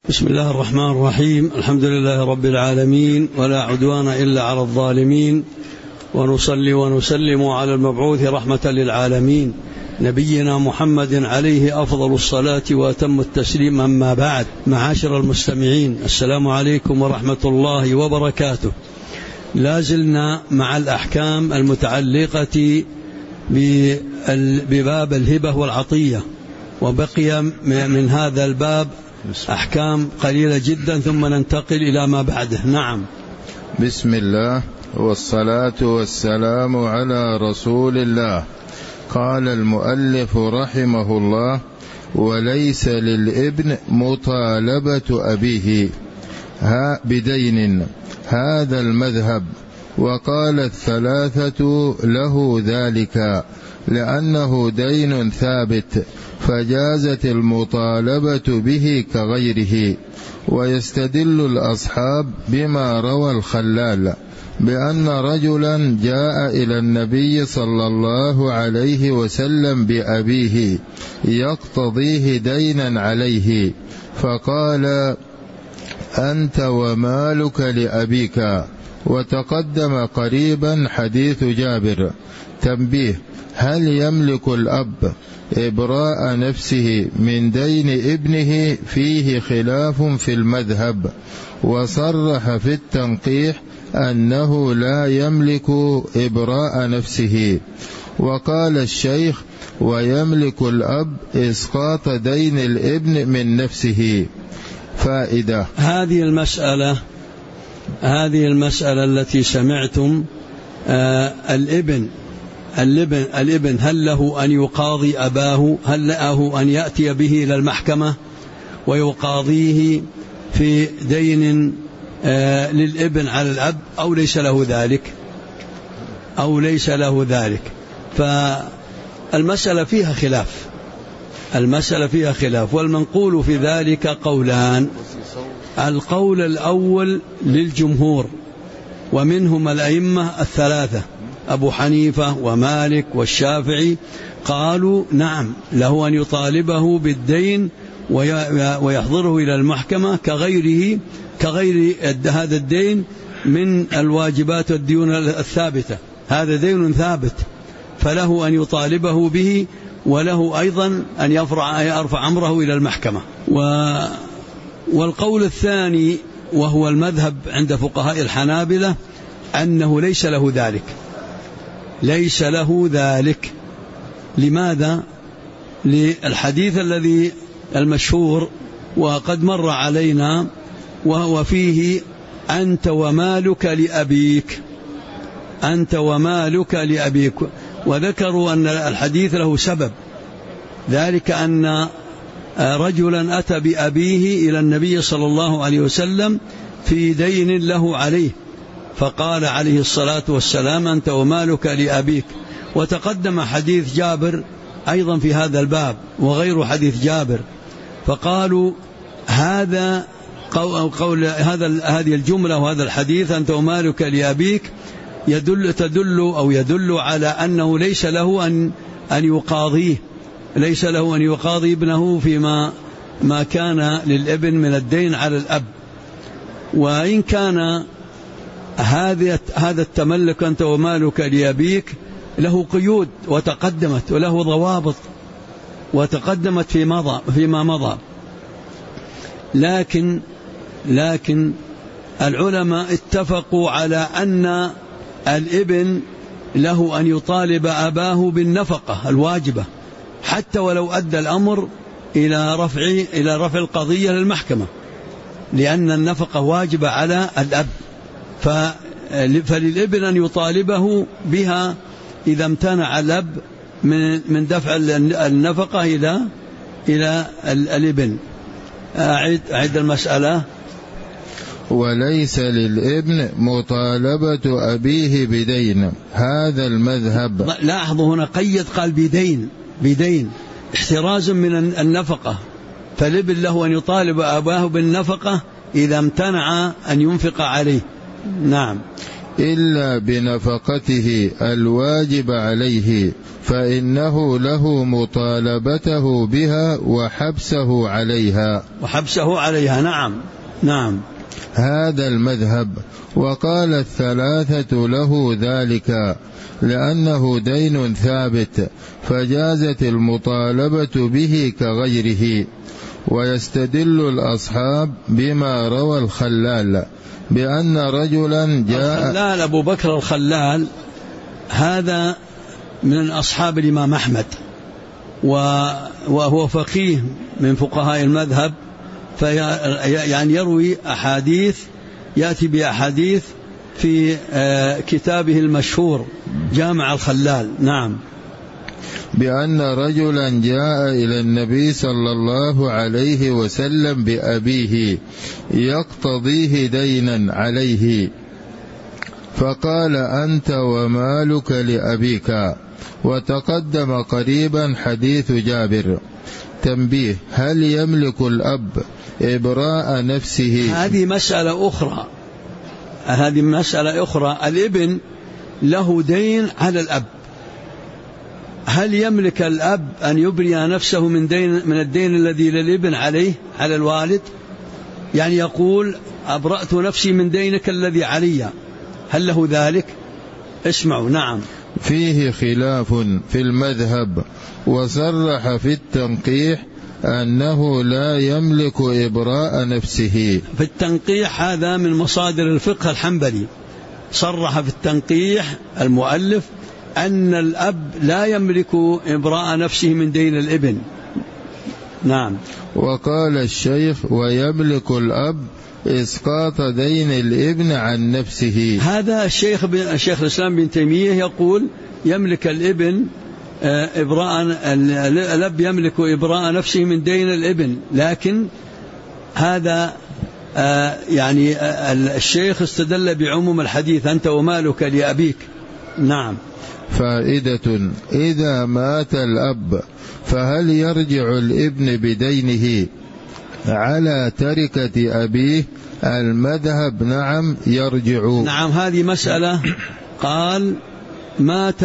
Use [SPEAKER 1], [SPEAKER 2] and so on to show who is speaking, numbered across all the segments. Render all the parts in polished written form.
[SPEAKER 1] بسم الله الرحمن الرحيم. الحمد لله رب العالمين، ولا عدوان إلا على الظالمين، ونصلي ونسلم على المبعوث رحمة للعالمين نبينا محمد عليه أفضل الصلاة وأتم التسليم. أما بعد، معاشر المستمعين، السلام عليكم ورحمة الله وبركاته. لازلنا مع الأحكام المتعلقة بباب الهبة والعطية، وبقي من هذا الباب أحكام قليلة جدا، ثم ننتقل إلى ما بعده. نعم.
[SPEAKER 2] بسم الله والصلاة والسلام على رسول الله. قال المؤلف رحمه الله: وليس للابن مطالبة أبيه بدين، هذا المذهب. وقال الثلاثة له ذلك لأنه دين ثابت، فجازت المطالبة به كغيره. ويستدل الأصحاب بما روى الخلال بأن رجلا جاء إلى النبي صلى الله عليه وسلم بأبيه يقتضيه دينا عليه، فقال: أنت ومالك لأبيك. وتقدم قريبا حديث جابر. تنبيه: هل يملك الأب إبراء نفسه من دين ابنه؟ فيه خلاف في المذهب، وصرح في التنقيح أنه لا يملك إبراء نفسه. وقال الشيخ: ويملك الأب إسقاط دين الابن من نفسه. فائدة:
[SPEAKER 1] هذه المسألة التي سمعتم، الابن هل له أن يقاضي أباه؟ هل له أن يأتي به إلى المحكمة ويقاضيه في دين للابن على الأب، أو ليس له ذلك؟ فالمسألة فيها خلاف، والمنقول في ذلك قولان. القول الأول للجمهور، ومنهم الأئمة الثلاثة أبو حنيفة ومالك والشافعي، قالوا نعم، له أن يطالبه بالدين ويحضره إلى المحكمة كغير هذا الدين من الواجبات والديون الثابتة. هذا دين ثابت، فله أن يطالبه به، وله أيضا أن يرفع أمره إلى المحكمة. والقول الثاني، وهو المذهب عند فقهاء الحنابلة، أنه ليس له ذلك. لماذا؟ للحديث الذي المشهور وقد مر علينا، وهو فيه: أنت ومالك لأبيك. وذكروا أن الحديث له سبب، ذلك أن رجلا أتى بأبيه إلى النبي صلى الله عليه وسلم في دين له عليه، فقال عليه الصلاة والسلام: أنت ومالك لأبيك. وتقدم حديث جابر أيضا في هذا الباب، وغير حديث جابر، فقالوا هذه الجملة وهذا الحديث أنت ومالك لأبيك يدل على أنه ليس له أن يقاضي ابنه فيما كان للابن من الدين على الأب. وإن كان هذا التملك أنت ومالك لأبيك له قيود وتقدمت، وله ضوابط وتقدمت فيما مضى، لكن العلماء اتفقوا على أن الابن له أن يطالب أباه بالنفقة الواجبة، حتى ولو أدى الأمر إلى رفع القضية للمحكمة، لأن النفقة واجبة على الأب. فللابن أن يطالبه بها إذا امتنع الأب من دفع النفقة إلى الابن. أعد المسألة:
[SPEAKER 2] وليس للابن مطالبة أبيه بدين، هذا المذهب.
[SPEAKER 1] لاحظوا هنا قيد، قال بدين احتراز من النفقة، فالابن له أن يطالب أباه بالنفقة إذا امتنع أن ينفق عليه. نعم.
[SPEAKER 2] إلا بنفقته الواجب عليه، فإنه له مطالبته بها وحبسه عليها.
[SPEAKER 1] نعم.
[SPEAKER 2] هذا المذهب. وقال الثلاثة له ذلك لأنه دين ثابت، فجازت المطالبة به كغيره. ويستدل الأصحاب بما روى الخلال بأن رجلا جاء
[SPEAKER 1] الخلال أبو بكر الخلال هذا من أصحاب الإمام أحمد، وهو فقيه من فقهاء المذهب، يعني يروي أحاديث، يأتي بأحاديث في كتابه المشهور جامع الخلال. نعم.
[SPEAKER 2] بأن رجلا جاء إلى النبي صلى الله عليه وسلم بأبيه يقتضيه دينا عليه، فقال: أنت ومالك لأبيك. وتقدم قريبا حديث جابر. تنبيه: هل يملك الأب إبراء نفسه؟
[SPEAKER 1] هذه مسألة أخرى. الابن له دين على الأب، هل يملك الأب أن يبرئ نفسه من الدين الذي للابن عليه على الوالد؟ يعني يقول: أبرأت نفسي من دينك الذي علي، هل له ذلك؟ اسمعوا. نعم.
[SPEAKER 2] فيه خلاف في المذهب، وصرح في التنقيح أنه لا يملك إبراء نفسه.
[SPEAKER 1] في التنقيح هذا من مصادر الفقه الحنبلي، صرح في التنقيح المؤلف أن الأب لا يملك إبراء نفسه من دين الابن. نعم.
[SPEAKER 2] وقال الشيخ: ويملك الأب إسقاط دين الابن عن نفسه.
[SPEAKER 1] هذا الشيخ الإسلام بن تيمية يقول يملك الابن الأب يملك إبراء نفسه من دين الابن، لكن هذا يعني الشيخ استدل بعموم الحديث: أنت ومالك لأبيك. نعم.
[SPEAKER 2] فائدة: إذا مات الأب فهل يرجع الابن بدينه على تركة أبيه؟ المذهب: نعم يرجع.
[SPEAKER 1] نعم. هذه مسألة. قال: مات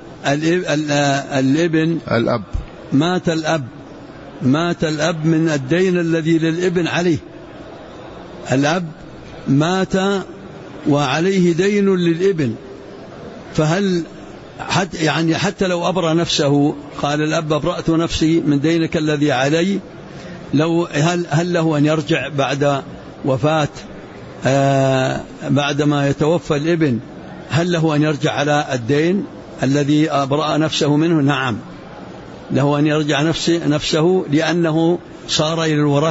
[SPEAKER 1] الابن، مات الأب من الدين الذي للابن عليه. الأب مات وعليه دين للابن، فهل حتى لو أبرأ نفسه، قال الأب: أبرأت نفسي من دينك الذي علي، هل له أن يرجع بعد وفاة بعدما يتوفى الابن؟ هل له أن يرجع على الدين الذي أبرأ نفسه منه؟ نعم، له أن يرجع نفسه لأنه صار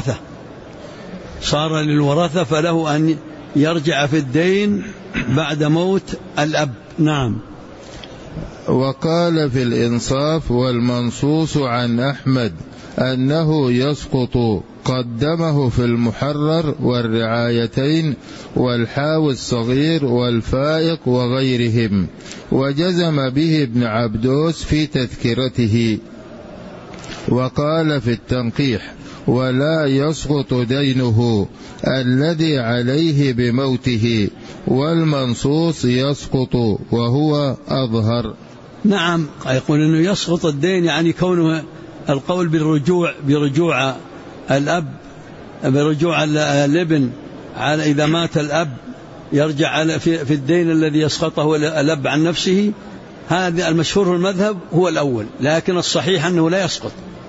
[SPEAKER 1] للورثة، فله أن يرجع في الدين بعد موت الأب. نعم.
[SPEAKER 2] وقال في الإنصاف والمنصوص عن أحمد أنه يسقط، قدمه في المحرر والرعايتين والحاوي الصغير والفائق وغيرهم، وجزم به ابن عبدوس في تذكرته. وقال في التنقيح: ولا يسقط دينه الذي عليه بموته، والمنصوص يسقط وهو أظهر.
[SPEAKER 1] نعم. يقول أنه يسقط الدين، يعني كونه القول برجوع الأب، برجوع الابن على إذا مات الأب يرجع في الدين الذي يسقطه الأب عن نفسه. هذا المشهور في المذهب هو الأول، لكن الصحيح أنه لا يسقط.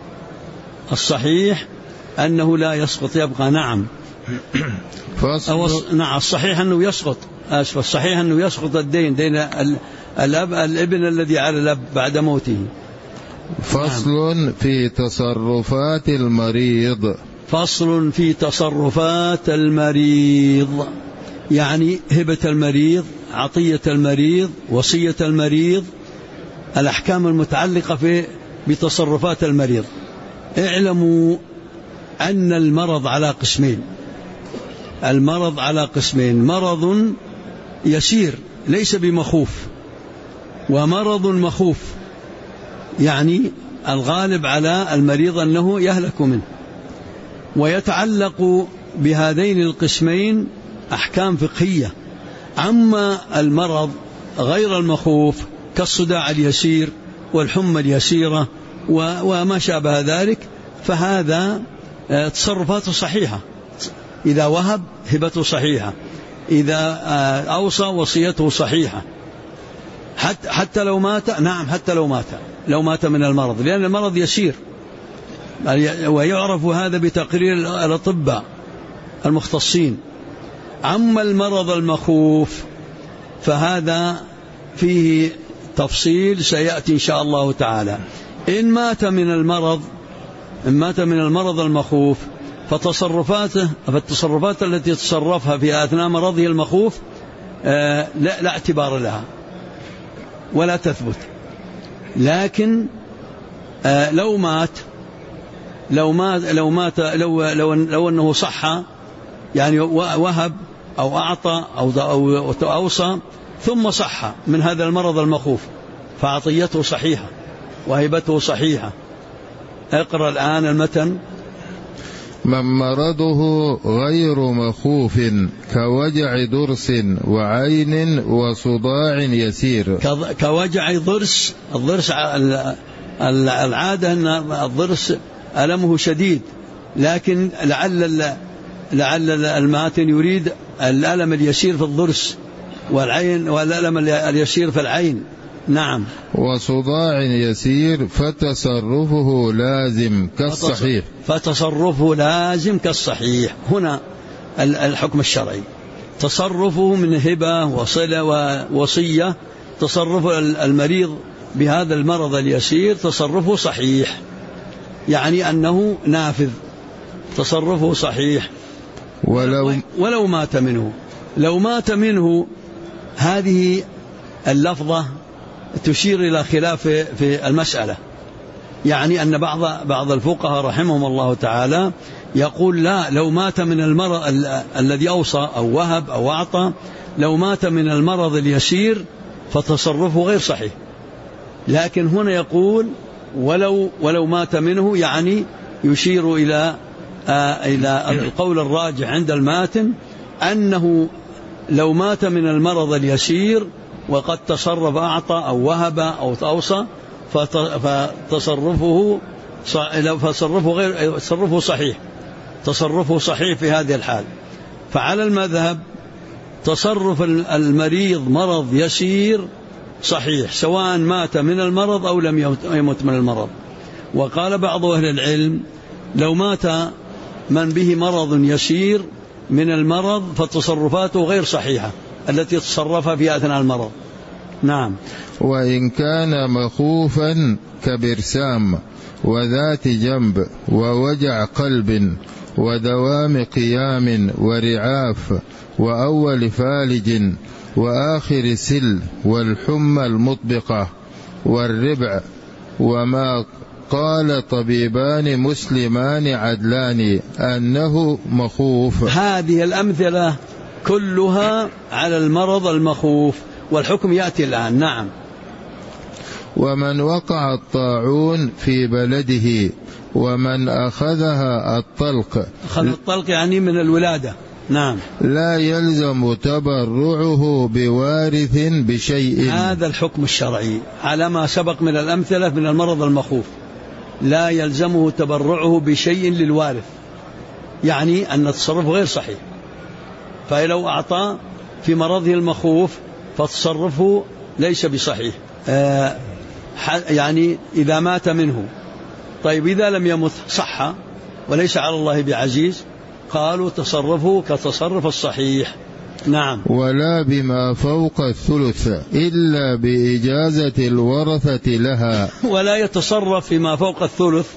[SPEAKER 1] يبقى. نعم. نعم. الصحيح أنه يسقط. الصحيح أنه يسقط الدين، دين الابن الذي على الأب بعد موته.
[SPEAKER 2] فصل في تصرفات المريض.
[SPEAKER 1] فصل في تصرفات المريض، يعني هبة المريض، عطية المريض، وصية المريض، الأحكام المتعلقة بتصرفات المريض. اعلموا أن المرض على قسمين: مرض يسير ليس بمخوف، ومرض مخوف، يعني الغالب على المريض أنه يهلك منه. ويتعلق بهذين القسمين أحكام فقهية أما المرض غير المخوف كالصداع اليسير والحمى اليسيرة وما شابه ذلك فهذا تصرفاته صحيحة، إذا وهب هبته صحيحة، إذا أوصى وصيته صحيحة، حتى لو مات. نعم حتى لو مات من المرض، لأن المرض يسير ويعرف هذا بتقرير الأطباء المختصين. أما المرض المخوف فهذا فيه تفصيل سيأتي إن شاء الله تعالى. إن مات من المرض المخوف فالتصرفات التي تصرفها في أثناء مرضه المخوف لا اعتبار لها ولا تثبت. لكن لو أنه صح، يعني وهب أو أعطى أو أوصى ثم صح من هذا المرض المخوف فعطيته صحيحة وهبته صحيحة. اقرأ الآن المتن.
[SPEAKER 2] من مرضه غير مخوف كوجع ضرس وعين وصداع يسير.
[SPEAKER 1] كوجع ضرس، الضرس العادة أن الضرس ألمه شديد، لكن لعل الماتن يريد الألم اليسير في الضرس والألم اليسير في العين. نعم.
[SPEAKER 2] وصداع يسير فتصرفه لازم كالصحيح.
[SPEAKER 1] فتصرفه لازم كالصحيح. هنا الحكم الشرعي تصرفه من هبة وصلة ووصية، تصرف المريض بهذا المرض اليسير تصرفه صحيح، يعني أنه نافذ، تصرفه صحيح. ولو مات منه، لو مات منه هذه اللفظة تشير إلى خلاف في المسألة، يعني أن بعض الفقهاء رحمهم الله تعالى يقول لا، لو مات من المرض الذي أوصى أو وهب أو أعطى، لو مات من المرض اليسير فتصرفه غير صحيح. لكن هنا يقول ولو مات منه، يعني يشير إلى القول الراجح عند الماتن أنه لو مات من المرض اليسير وقد تصرف أعطى أو وهب أو أوصى فتصرفه صحيح، تصرفه صحيح في هذه الحال. فعلى المذهب تصرف المريض مرض يسير صحيح سواء مات من المرض أو لم يمت من المرض. وقال بعض أهل العلم لو مات من به مرض يسير من المرض فتصرفاته غير صحيحة التي تصرفها في أثناء المرض. نعم.
[SPEAKER 2] وإن كان مخوفا كبرسام وذات جنب ووجع قلب ودوام قيام ورعاف وأول فالج وآخر سل والحمى المطبقة والربع، وما قال طبيبان مسلمان عدلان أنه مخوف.
[SPEAKER 1] هذه الأمثلة كلها على المرض المخوف، والحكم يأتي الآن. نعم.
[SPEAKER 2] ومن وقع الطاعون في بلده ومن أخذها الطلق.
[SPEAKER 1] أخذ الطلق يعني من الولادة. نعم.
[SPEAKER 2] لا يلزم تبرعه بوارث بشيء.
[SPEAKER 1] هذا الحكم الشرعي على ما سبق من الأمثلة من المرض المخوف، لا يلزمه تبرعه بشيء للوارث، يعني أن التصرف غير صحيح. فلو أعطى في مرضه المخوف فتصرفه ليس بصحيح، يعني إذا مات منه. طيب إذا لم يمت صح وليس على الله بعزيز، قالوا تصرفه كتصرف الصحيح. نعم.
[SPEAKER 2] ولا بما فوق الثلث إلا بإجازة الورثة لها. ولا
[SPEAKER 1] يتصرف فيما فوق الثلث،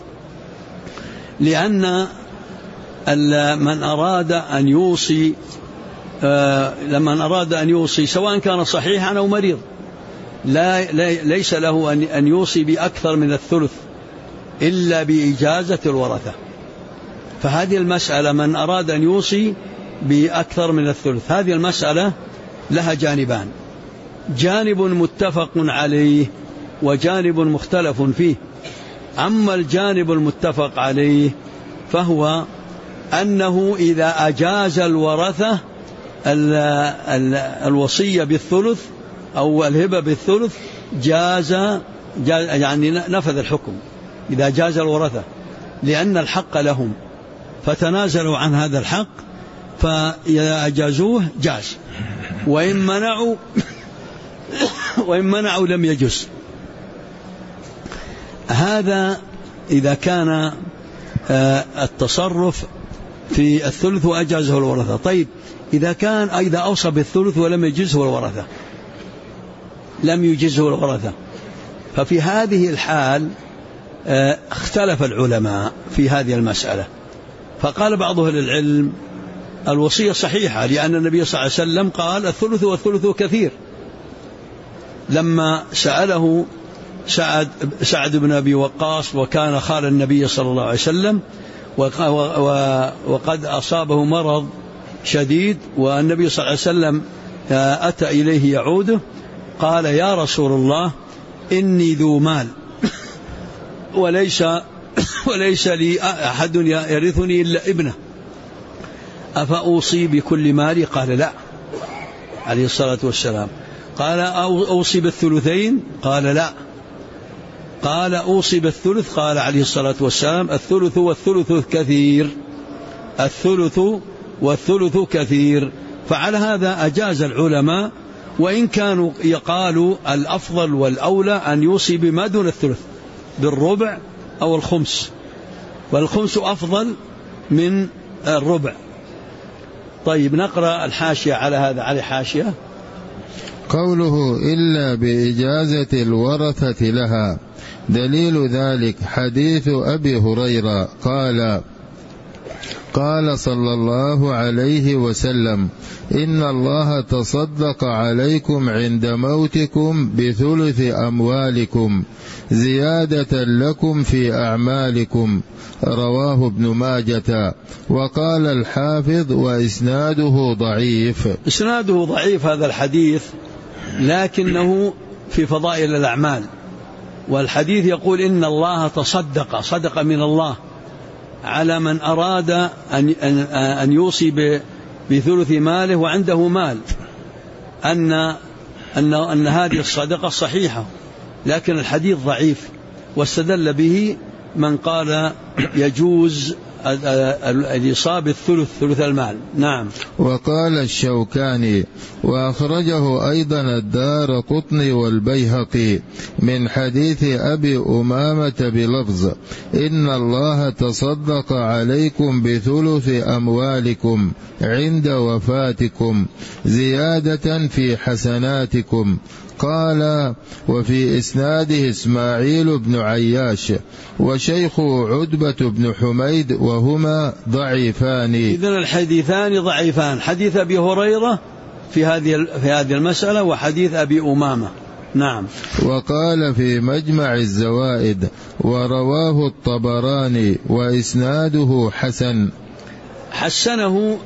[SPEAKER 1] لأن من أراد أن يوصي لمن أراد أن يوصي سواء كان صحيحا أو مريض ليس له أن يوصي بأكثر من الثلث إلا بإجازة الورثة. فهذه المسألة من أراد أن يوصي بأكثر من الثلث، هذه المسألة لها جانبان، جانب متفق عليه وجانب مختلف فيه. أما الجانب المتفق عليه فهو أنه إذا أجاز الورثة الوصية بالثلث أو الهبة بالثلث جاز يعني نفذ الحكم إذا جاز الورثة، لأن الحق لهم فتنازلوا عن هذا الحق، فإذا أجازوه جاز، وإن منعوا لم يجز. هذا إذا كان التصرف في الثلث وأجازه الورثة. طيب إذا أوصى بالثلث ولم يجزه الورثة، ففي هذه الحال اختلف العلماء في هذه المسألة. فقال بعض أهل العلم الوصية صحيحة، لأن النبي صلى الله عليه وسلم قال الثلث والثلث كثير، لما سأله سعد بن أبي وقاص وكان خال النبي صلى الله عليه وسلم وقد أصابه مرض شديد، والنبي صلى الله عليه وسلم أتى إليه يعوده، قال يا رسول الله إني ذو مال وليس لي أحد يرثني إلا ابنه، أفأوصي بكل مالي؟ قال لا عليه الصلاة والسلام. قال أوصي بالثلثين؟ قال لا. قال أوصي بالثلث؟ قال عليه الصلاة والسلام الثلث والثلث كثير. فعلى هذا أجاز العلماء، وإن كانوا يقالوا الأفضل والأولى أن يوصي بما دون الثلث، بالربع أو الخمس، والخمس أفضل من الربع. طيب نقرأ الحاشية على هذا. على حاشية
[SPEAKER 2] قوله إلا بإجازة الورثة لها، دليل ذلك حديث أبي هريرة قال صلى الله عليه وسلم إن الله تصدق عليكم عند موتكم بثلث أموالكم زيادة لكم في أعمالكم، رواه ابن ماجة. وقال الحافظ وإسناده ضعيف.
[SPEAKER 1] إسناده ضعيف هذا الحديث، لكنه في فضائل الأعمال، والحديث يقول إن الله صدق من الله على من أراد أن يوصي بثلث ماله وعنده مال، أن هذه الصدقة صحيحة، لكن الحديث ضعيف، واستدل به من قال يجوز الإصابة ثلث المال. نعم.
[SPEAKER 2] وقال الشوكاني وأخرجه أيضا الدارقطني والبيهقي من حديث أبي أمامة بلفظ إن الله تصدق عليكم بثلث أموالكم عند وفاتكم زيادة في حسناتكم. قال وفي إسناده إسماعيل بن عياش وشيخ عتبة بن حميد وهما ضعيفان.
[SPEAKER 1] إذن الحديثان ضعيفان، حديث أبي هريرة في هذه المسألة وحديث أبي أمامة. نعم.
[SPEAKER 2] وقال في مجمع الزوائد ورواه الطبراني وإسناده حسن.
[SPEAKER 1] حسنه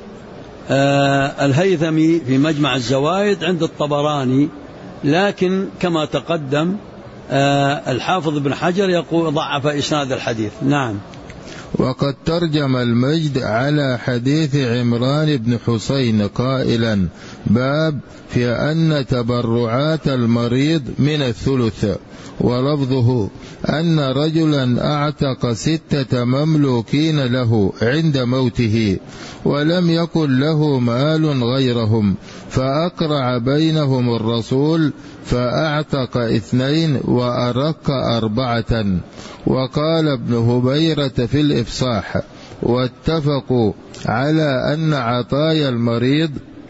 [SPEAKER 1] الهيثمي في مجمع الزوائد عند الطبراني، لكن كما تقدم الحافظ بن حجر يقول ضعف إسناد الحديث. نعم.
[SPEAKER 2] وقد ترجم المجد على حديث عمران بن حسين قائلا باب في أن تبرعات المريض من الثلث، ولفظه أن رجلا أعتق 6 مملوكين له عند موته ولم يكن له مال غيرهم، فأقرع بينهم الرسول فأعتق 2 وأرق 4. وقال ابن هبيرة في الإفصاح واتفقوا على أن عطايا المريض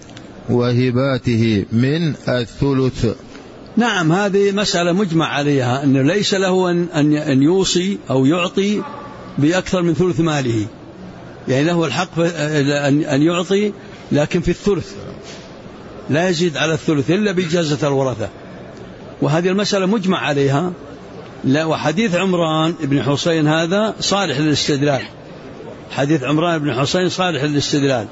[SPEAKER 2] وهباته من الثلث.
[SPEAKER 1] نعم، هذه مسألة مجمع عليها، أنه ليس له أن يوصي أو يعطي بأكثر من ثلث ماله، يعني له الحق أن يعطي لكن في الثلث، لا يزيد على الثلث إلا بإجازة الورثة، وهذه المسألة مجمع عليها. وحديث عمران بن حسين هذا صالح للاستدلال، حديث عمران بن حسين صالح للاستدلال،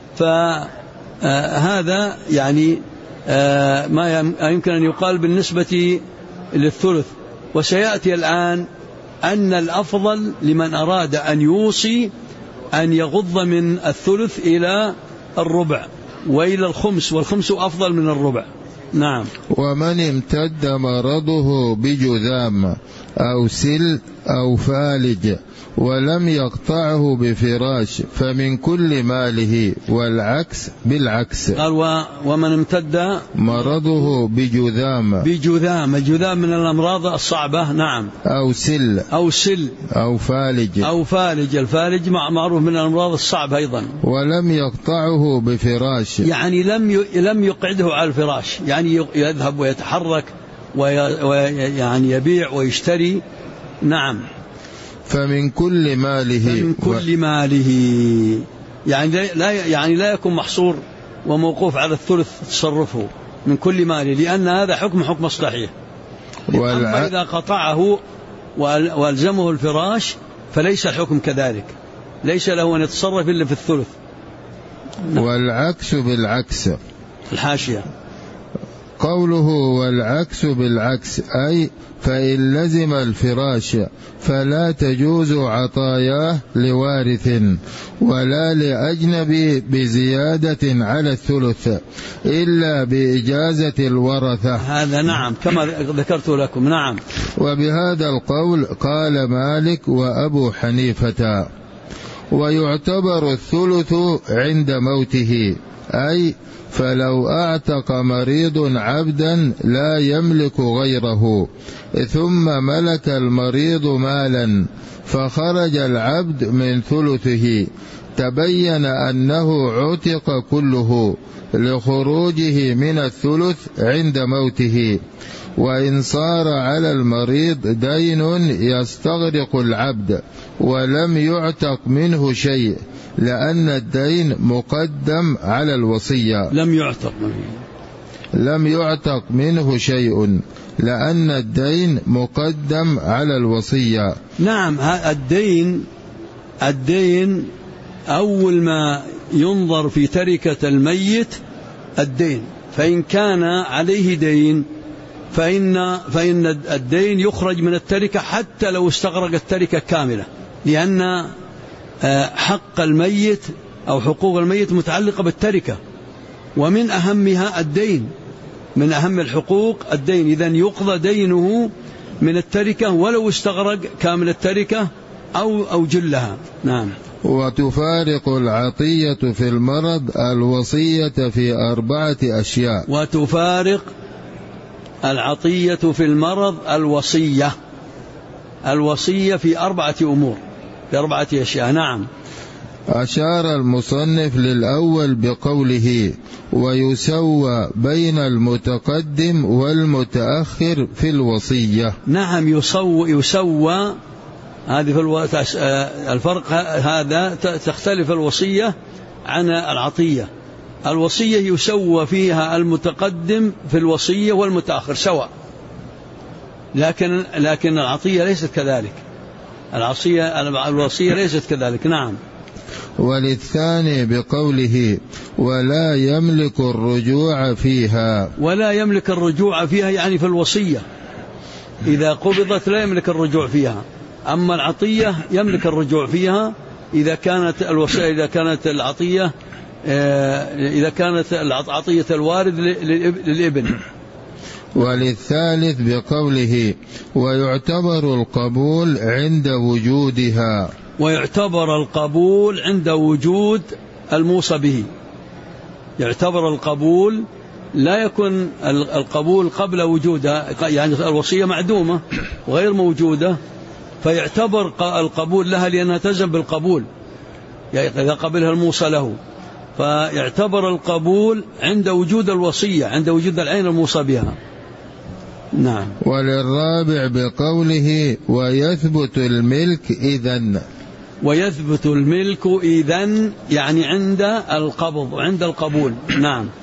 [SPEAKER 1] فهذا يعني ما يمكن أن يقال بالنسبة للثلث. وسيأتي الآن أن الأفضل لمن أراد أن يوصي أن يغض من الثلث إلى الربع، وإلى الخمس، والخمس أفضل من الربع. نعم.
[SPEAKER 2] ومن امتد مرضه بجذام أو سل أو فالج ولم يقطعه بفراش فمن كل ماله، والعكس بالعكس.
[SPEAKER 1] قال ومن امتد
[SPEAKER 2] مرضه بجذام.
[SPEAKER 1] الجذام من الأمراض الصعبة. نعم.
[SPEAKER 2] أو سل أو فالج.
[SPEAKER 1] الفالج معروف من الأمراض الصعبة أيضا.
[SPEAKER 2] ولم يقطعه بفراش،
[SPEAKER 1] يعني لم يقعده على الفراش، يعني يذهب ويتحرك ويعني يبيع ويشتري. نعم.
[SPEAKER 2] فمن كل ماله
[SPEAKER 1] يعني لا يكون محصور وموقوف على الثلث تصرفه، من كل ماله، لأن هذا حكم صحيح. أما إذا قطعه والزمه الفراش فليس الحكم كذلك، ليس له أن يتصرف إلا في الثلث.
[SPEAKER 2] والعكس بالعكس.
[SPEAKER 1] الحاشية
[SPEAKER 2] قوله والعكس بالعكس أي فإن لزم الفراش فلا تجوز عطاياه لوارث ولا لأجنبي بزيادة على الثلث إلا بإجازة الورثة.
[SPEAKER 1] هذا نعم كما ذكرت لكم. نعم.
[SPEAKER 2] وبهذا القول قال مالك وأبو حنيفة. ويعتبر الثلث عند موته، أي فلو أعتق مريض عبدا لا يملك غيره ثم ملك المريض مالا فخرج العبد من ثلثه تبين أنه عتق كله لخروجه من الثلث عند موته، وإن صار على المريض دين يستغرق العبد ولم يعتق منه شيء لأن الدين مقدم على الوصية. لم يعتق منه شيء لأن الدين مقدم على الوصية.
[SPEAKER 1] نعم. الدين أول ما ينظر في تركة الميت الدين، فإن كان عليه دين فإن الدين يخرج من التركة حتى لو استغرق التركة كاملة، لأن حق الميت أو حقوق الميت متعلقة بالتركة، ومن أهمها الدين، من أهم الحقوق الدين. إذن يقضى دينه من التركة ولو استغرق كامل التركة أو جلها. نعم.
[SPEAKER 2] وتفارق العطية في المرض الوصية في 4 أشياء.
[SPEAKER 1] وتفارق العطية في المرض الوصية في 4 أمور، في 4 أشياء. نعم.
[SPEAKER 2] أشار المصنف للأول بقوله ويسوى بين المتقدم والمتأخر في الوصية.
[SPEAKER 1] نعم. يسوى هذه في الفرق هذا تختلف الوصية عن العطية. الوصية يسوى فيها المتقدم في الوصية والمتأخر سواء، لكن العطية ليست كذلك. الوصية ليست كذلك. نعم.
[SPEAKER 2] وللثاني بقوله ولا يملك الرجوع فيها.
[SPEAKER 1] ولا يملك الرجوع فيها يعني في الوصية إذا قبضت لا يملك الرجوع فيها، أما العطية يملك الرجوع فيها إذا كانت الوصية، إذا كانت عطية الوارث للابن.
[SPEAKER 2] وللثالث بقوله ويعتبر القبول عند وجودها.
[SPEAKER 1] ويعتبر القبول عند وجود الموصى به. يعتبر القبول، لا يكون القبول قبل وجودها، يعني الوصية معدومة وغير موجودة فيعتبر القبول لها لأنها تلزم بالقبول إذا قبلها الموصى له، فيعتبر القبول عند وجود الوصية، عند وجود العين الموصى بها. نعم.
[SPEAKER 2] وللرابع بقوله ويثبت الملك إذن.
[SPEAKER 1] ويثبت الملك إذن يعني عند القبض وعند القبول. نعم.